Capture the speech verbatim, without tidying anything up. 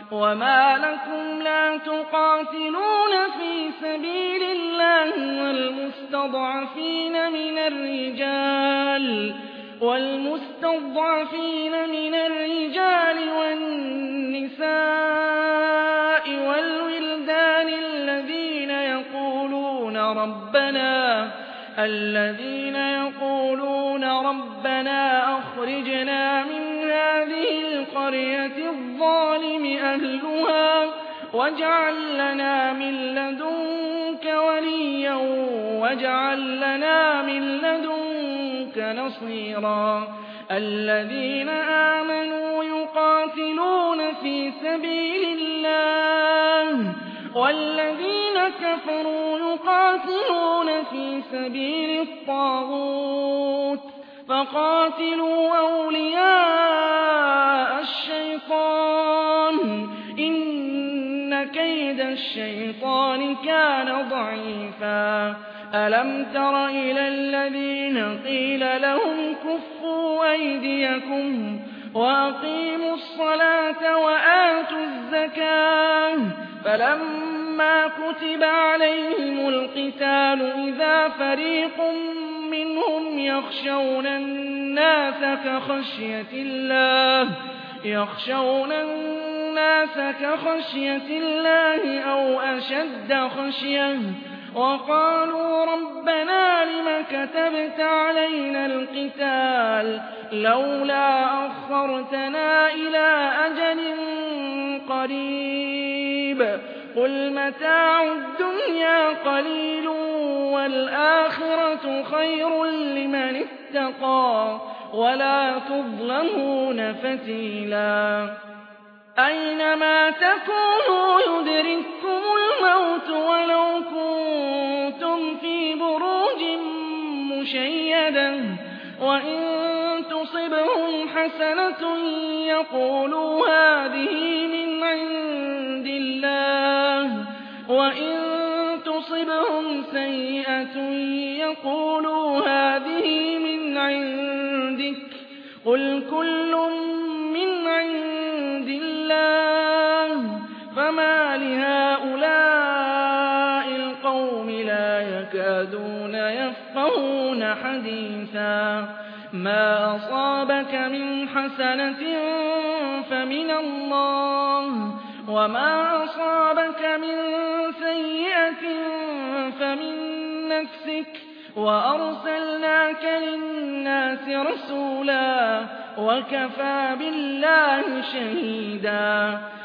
وما لكم لا تقاتلون في سبيل الله والمستضعفين من الرجال والمستضعفين من الرجال والنساء والولدان الذين يقولون ربنا الذين يقولون ربنا أخرجنا من هذه القرية الظالم أهلها واجعل لنا من لدنك وليا واجعل لنا من لدنك نصيرا الذين آمنوا يقاتلون في سبيل الله والذين كفروا يقاتلون في سبيل الطاغوت فقاتلوا أولياء الشيطان إن كيد الشيطان كان ضعيفا ألم تر إلى الذين قيل لهم كفوا أيديكم وأقيموا الصلاة وآتوا الزكاة فلما كتب عليهم القتال إذا فريق منهم يخشون الناس كخشية الله يخشون الناس كخشية الله أو أشد خشية وقالوا ربنا لم كتبت علينا القتال لولا أخرتنا إلى أجل قريب قل متاع الدنيا قليل والآخرة خير لمن اتقى ولا تظلمون فتيلا أينما تكونوا يدرككم الموت ولو كنتم في بروج مشيدة وإن تصبهم حسنة يقولوا هذه من عند الله وإن تصبهم سيئة يقولوا هذه من عندك قل كل من عند الله فما لهؤلاء القوم لا يكادون يفقهون حديثا ما أصابك من حسنة فمن الله وما أصابك من سيئة فمن نفسك وأرسلناك للناس رسولا وكفى بالله شهيدا